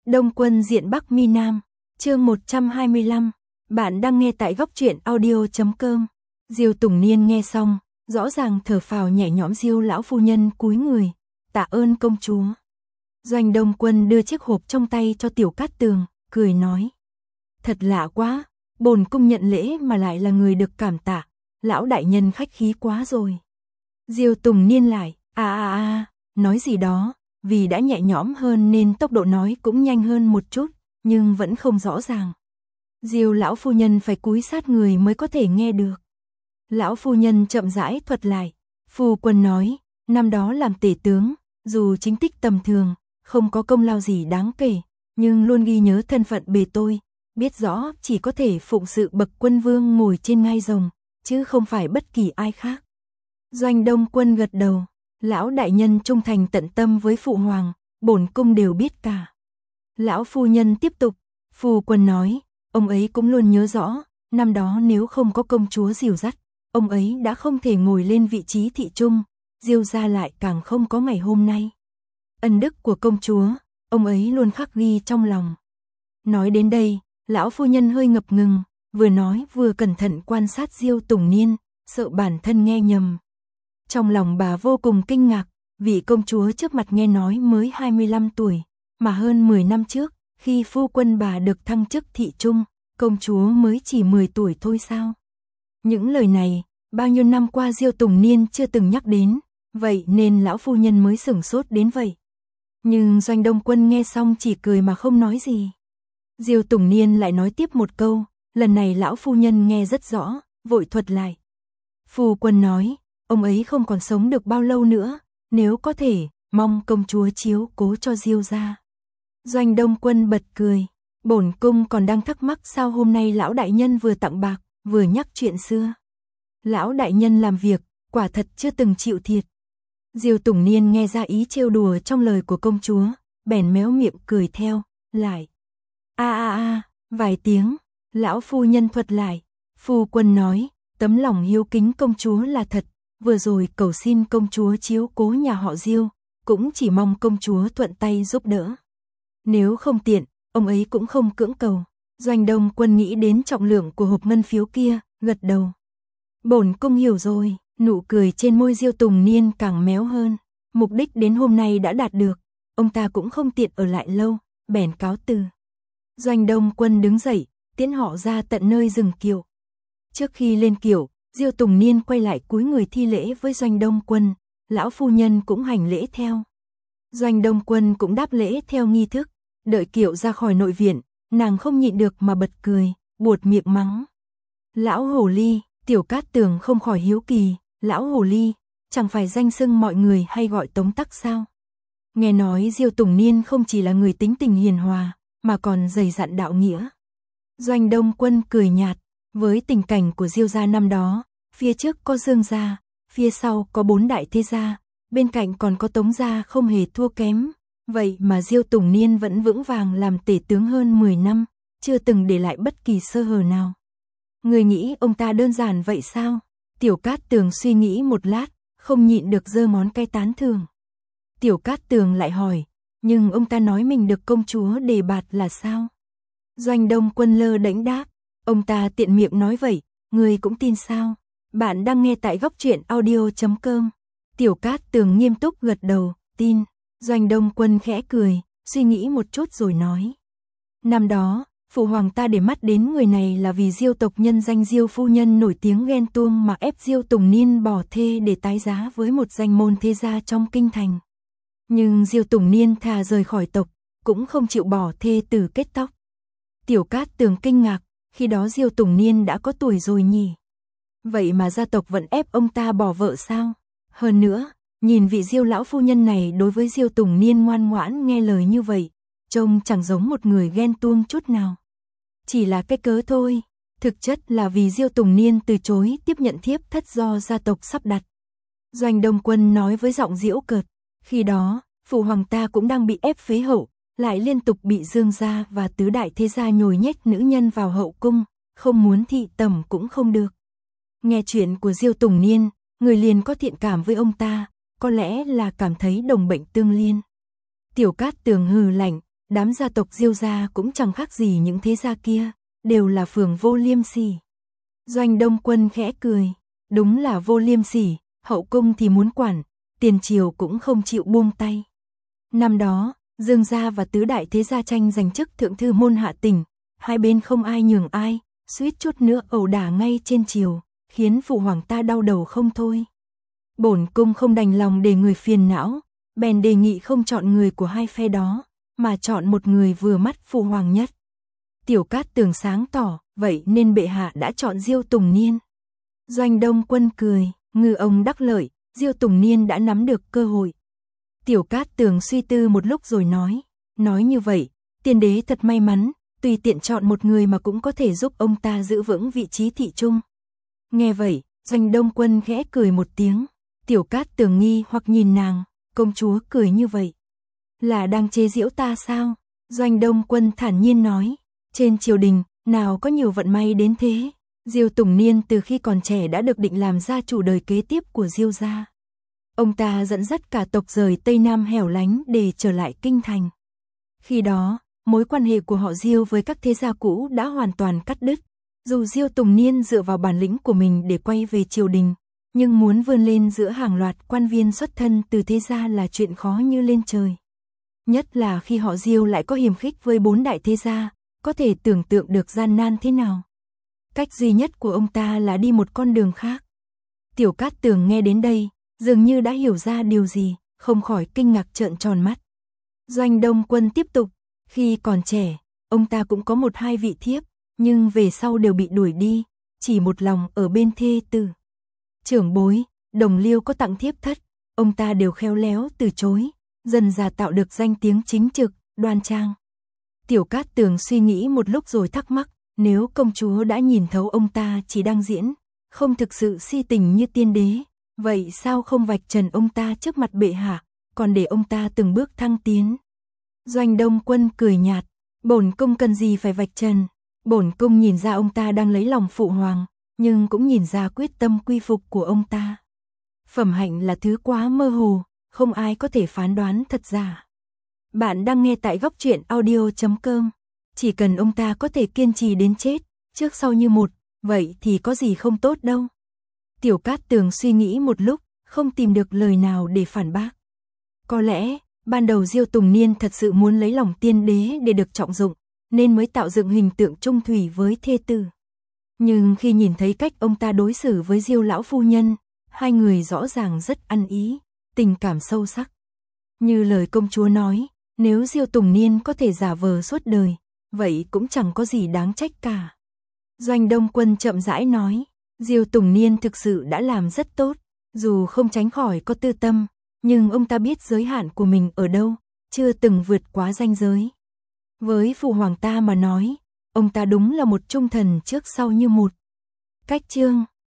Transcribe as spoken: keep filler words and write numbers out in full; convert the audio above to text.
Đông Quân diện Bắc Mi Nam, chương một trăm hai mươi lăm, bạn đang nghe tại góc truyện audio chấm com. Diêu Tùng Niên nghe xong, rõ ràng thở phào nhẹ nhõm. Diêu lão phu nhân cúi người, tạ ơn công chúa. Doanh Đông Quân đưa chiếc hộp trong tay cho Tiểu Cát Tường, cười nói. Thật lạ quá, bổn cung nhận lễ mà lại là người được cảm tạ, lão đại nhân khách khí quá rồi. Diêu Tùng Niên lại, a a a, nói gì đó, vì đã nhẹ nhõm hơn nên tốc độ nói cũng nhanh hơn một chút, nhưng vẫn không rõ ràng. Diêu lão phu nhân phải cúi sát người mới có thể nghe được. Lão phu nhân chậm rãi thuật lại, phu quân nói, năm đó làm tể tướng, dù chính tích tầm thường, không có công lao gì đáng kể, nhưng luôn ghi nhớ thân phận bề tôi, biết rõ chỉ có thể phụng sự bậc quân vương ngồi trên ngai rồng, chứ không phải bất kỳ ai khác. Doanh Đông Quân gật đầu, lão đại nhân trung thành tận tâm với phụ hoàng, bổn cung đều biết cả. Lão phu nhân tiếp tục, phu quân nói, ông ấy cũng luôn nhớ rõ, năm đó nếu không có công chúa dìu dắt, ông ấy đã không thể ngồi lên vị trí thị trung, Diêu gia lại càng không có ngày hôm nay. Ân đức của công chúa, ông ấy luôn khắc ghi trong lòng. Nói đến đây, lão phu nhân hơi ngập ngừng, vừa nói vừa cẩn thận quan sát Diêu Tùng Niên, sợ bản thân nghe nhầm. Trong lòng bà vô cùng kinh ngạc, vị công chúa trước mặt nghe nói mới hai mươi lăm tuổi, mà hơn mười năm trước, khi phu quân bà được thăng chức thị trung, công chúa mới chỉ mười tuổi thôi sao? Những lời này, bao nhiêu năm qua Diêu Tùng Niên chưa từng nhắc đến, vậy nên lão phu nhân mới sửng sốt đến vậy. Nhưng Doanh Đông Quân nghe xong chỉ cười mà không nói gì. Diêu Tùng Niên lại nói tiếp một câu, lần này lão phu nhân nghe rất rõ, vội thuật lại. Phu quân nói, ông ấy không còn sống được bao lâu nữa, nếu có thể, mong công chúa chiếu cố cho Diêu gia. Doanh Đông Quân bật cười, bổn cung còn đang thắc mắc sao hôm nay lão đại nhân vừa tặng bạc, vừa nhắc chuyện xưa. Lão đại nhân làm việc, quả thật chưa từng chịu thiệt. Diêu Tùng Niên nghe ra ý trêu đùa trong lời của công chúa, bèn méo miệng cười theo, lại. A a a, vài tiếng, lão phu nhân thuật lại, phu quân nói, tấm lòng hiếu kính công chúa là thật, vừa rồi cầu xin công chúa chiếu cố nhà họ Diêu, cũng chỉ mong công chúa thuận tay giúp đỡ. Nếu không tiện, ông ấy cũng không cưỡng cầu. Doanh Đông Quân nghĩ đến trọng lượng của hộp ngân phiếu kia, gật đầu. Bổn cung hiểu rồi, nụ cười trên môi Diêu Tùng Niên càng méo hơn. Mục đích đến hôm nay đã đạt được, ông ta cũng không tiện ở lại lâu, bèn cáo từ. Doanh Đông Quân đứng dậy, tiễn họ ra tận nơi dừng kiệu. Trước khi lên kiệu, Diêu Tùng Niên quay lại cúi người thi lễ với Doanh Đông Quân, lão phu nhân cũng hành lễ theo. Doanh Đông Quân cũng đáp lễ theo nghi thức, đợi kiệu ra khỏi nội viện, nàng không nhịn được mà bật cười, buột miệng mắng. Lão hồ ly, Tiểu Cát Tường không khỏi hiếu kỳ, lão hồ ly, chẳng phải danh xưng mọi người hay gọi tống tắc sao? Nghe nói Diêu Tùng Niên không chỉ là người tính tình hiền hòa, mà còn dày dặn đạo nghĩa. Doanh Đông Quân cười nhạt, với tình cảnh của Diêu gia năm đó, phía trước có Dương gia, phía sau có bốn đại thế gia, bên cạnh còn có Tống gia không hề thua kém, vậy mà Diêu Tùng Niên vẫn vững vàng làm tể tướng hơn mười năm, chưa từng để lại bất kỳ sơ hở nào. Người nghĩ ông ta đơn giản vậy sao? Tiểu Cát Tường suy nghĩ một lát, không nhịn được giơ ngón cái tán thưởng. Tiểu Cát Tường lại hỏi, nhưng ông ta nói mình được công chúa đề bạt là sao? Doanh Đông Quân lơ đễnh đáp, ông ta tiện miệng nói vậy, người cũng tin sao? Bạn đang nghe tại góc truyện audio chấm com. Tiểu Cát Tường nghiêm túc gật đầu, tin. Doanh Đông Quân khẽ cười, suy nghĩ một chút rồi nói. Năm đó, phụ hoàng ta để mắt đến người này là vì Diêu tộc nhân danh Diêu phu nhân nổi tiếng ghen tuông mà ép Diêu Tùng Niên bỏ thê để tái giá với một danh môn thế gia trong kinh thành. Nhưng Diêu Tùng Niên thà rời khỏi tộc, cũng không chịu bỏ thê tử kết tóc. Tiểu Cát Tường kinh ngạc, khi đó Diêu Tùng Niên đã có tuổi rồi nhỉ? Vậy mà gia tộc vẫn ép ông ta bỏ vợ sao? Hơn nữa, nhìn vị Diêu lão phu nhân này đối với Diêu Tùng Niên ngoan ngoãn nghe lời như vậy, trông chẳng giống một người ghen tuông chút nào. Chỉ là cái cớ thôi, thực chất là vì Diêu Tùng Niên từ chối tiếp nhận thiếp thất do gia tộc sắp đặt. Doanh Đông Quân nói với giọng giễu cợt, khi đó, phụ hoàng ta cũng đang bị ép phế hậu, lại liên tục bị Dương gia và tứ đại thế gia nhồi nhét nữ nhân vào hậu cung, không muốn thị tẩm cũng không được. Nghe chuyện của Diêu Tùng Niên, người liền có thiện cảm với ông ta, có lẽ là cảm thấy đồng bệnh tương liên. Tiểu Cát Tường hừ lạnh, đám gia tộc Diêu gia cũng chẳng khác gì những thế gia kia, đều là phường vô liêm sỉ. Doanh Đông Quân khẽ cười, đúng là vô liêm sỉ, hậu cung thì muốn quản, tiền triều cũng không chịu buông tay. Năm đó, Dương gia và tứ đại thế gia tranh giành chức thượng thư môn hạ tỉnh, hai bên không ai nhường ai, suýt chút nữa ẩu đả ngay trên triều, khiến phụ hoàng ta đau đầu không thôi. Bổn cung không đành lòng để người phiền não, bèn đề nghị không chọn người của hai phe đó, mà chọn một người vừa mắt phụ hoàng nhất. Tiểu Cát Tường sáng tỏ, vậy nên bệ hạ đã chọn Diêu Tùng Niên. Doanh Đông Quân cười, ngư ông đắc lợi, Diêu Tùng Niên đã nắm được cơ hội. Tiểu Cát Tường suy tư một lúc rồi nói, nói như vậy, tiên đế thật may mắn, tùy tiện chọn một người mà cũng có thể giúp ông ta giữ vững vị trí thị trung. Nghe vậy, Doanh Đông Quân khẽ cười một tiếng, Tiểu Cát Tường nghi hoặc nhìn nàng, công chúa cười như vậy, là đang chế giễu ta sao? Doanh Đông Quân thản nhiên nói, trên triều đình, nào có nhiều vận may đến thế. Diêu Tùng Niên từ khi còn trẻ đã được định làm gia chủ đời kế tiếp của Diêu gia. Ông ta dẫn dắt cả tộc rời Tây Nam hẻo lánh để trở lại kinh thành. Khi đó, mối quan hệ của họ Diêu với các thế gia cũ đã hoàn toàn cắt đứt. Dù Diêu Tùng Niên dựa vào bản lĩnh của mình để quay về triều đình, nhưng muốn vươn lên giữa hàng loạt quan viên xuất thân từ thế gia là chuyện khó như lên trời. Nhất là khi họ Diêu lại có hiềm khích với bốn đại thế gia, có thể tưởng tượng được gian nan thế nào. Cách duy nhất của ông ta là đi một con đường khác. Tiểu Cát Tường nghe đến đây, dường như đã hiểu ra điều gì, không khỏi kinh ngạc trợn tròn mắt. Doanh Đông Quân tiếp tục, khi còn trẻ, ông ta cũng có một hai vị thiếp, nhưng về sau đều bị đuổi đi, chỉ một lòng ở bên thê tử. Trưởng bối, đồng liêu có tặng thiếp thất, ông ta đều khéo léo từ chối, dần dà tạo được danh tiếng chính trực, đoan trang. Tiểu Cát Tường suy nghĩ một lúc rồi thắc mắc, nếu công chúa đã nhìn thấu ông ta chỉ đang diễn, không thực sự si tình như tiên đế, vậy sao không vạch trần ông ta trước mặt bệ hạ, còn để ông ta từng bước thăng tiến? Doanh Đông Quân cười nhạt, bổn cung cần gì phải vạch trần, bổn cung nhìn ra ông ta đang lấy lòng phụ hoàng, nhưng cũng nhìn ra quyết tâm quy phục của ông ta. Phẩm hạnh là thứ quá mơ hồ, không ai có thể phán đoán thật giả. Bạn đang nghe tại góc truyện audio chấm com. Chỉ cần ông ta có thể kiên trì đến chết, trước sau như một, vậy thì có gì không tốt đâu. Tiểu Cát Tường suy nghĩ một lúc, không tìm được lời nào để phản bác. Có lẽ, ban đầu Diêu Tùng Niên thật sự muốn lấy lòng tiên đế để được trọng dụng, nên mới tạo dựng hình tượng trung thủy với thê tử. Nhưng khi nhìn thấy cách ông ta đối xử với Diêu lão phu nhân, hai người rõ ràng rất ăn ý, tình cảm sâu sắc. Như lời công chúa nói, nếu Diêu Tùng Niên có thể giả vờ suốt đời, vậy cũng chẳng có gì đáng trách cả. Doanh Đông Quân chậm rãi nói, Diêu Tùng Niên thực sự đã làm rất tốt, dù không tránh khỏi có tư tâm, nhưng ông ta biết giới hạn của mình ở đâu, chưa từng vượt quá ranh giới. Với phụ hoàng ta mà nói, ông ta đúng là một trung thần trước sau như một. Cách chương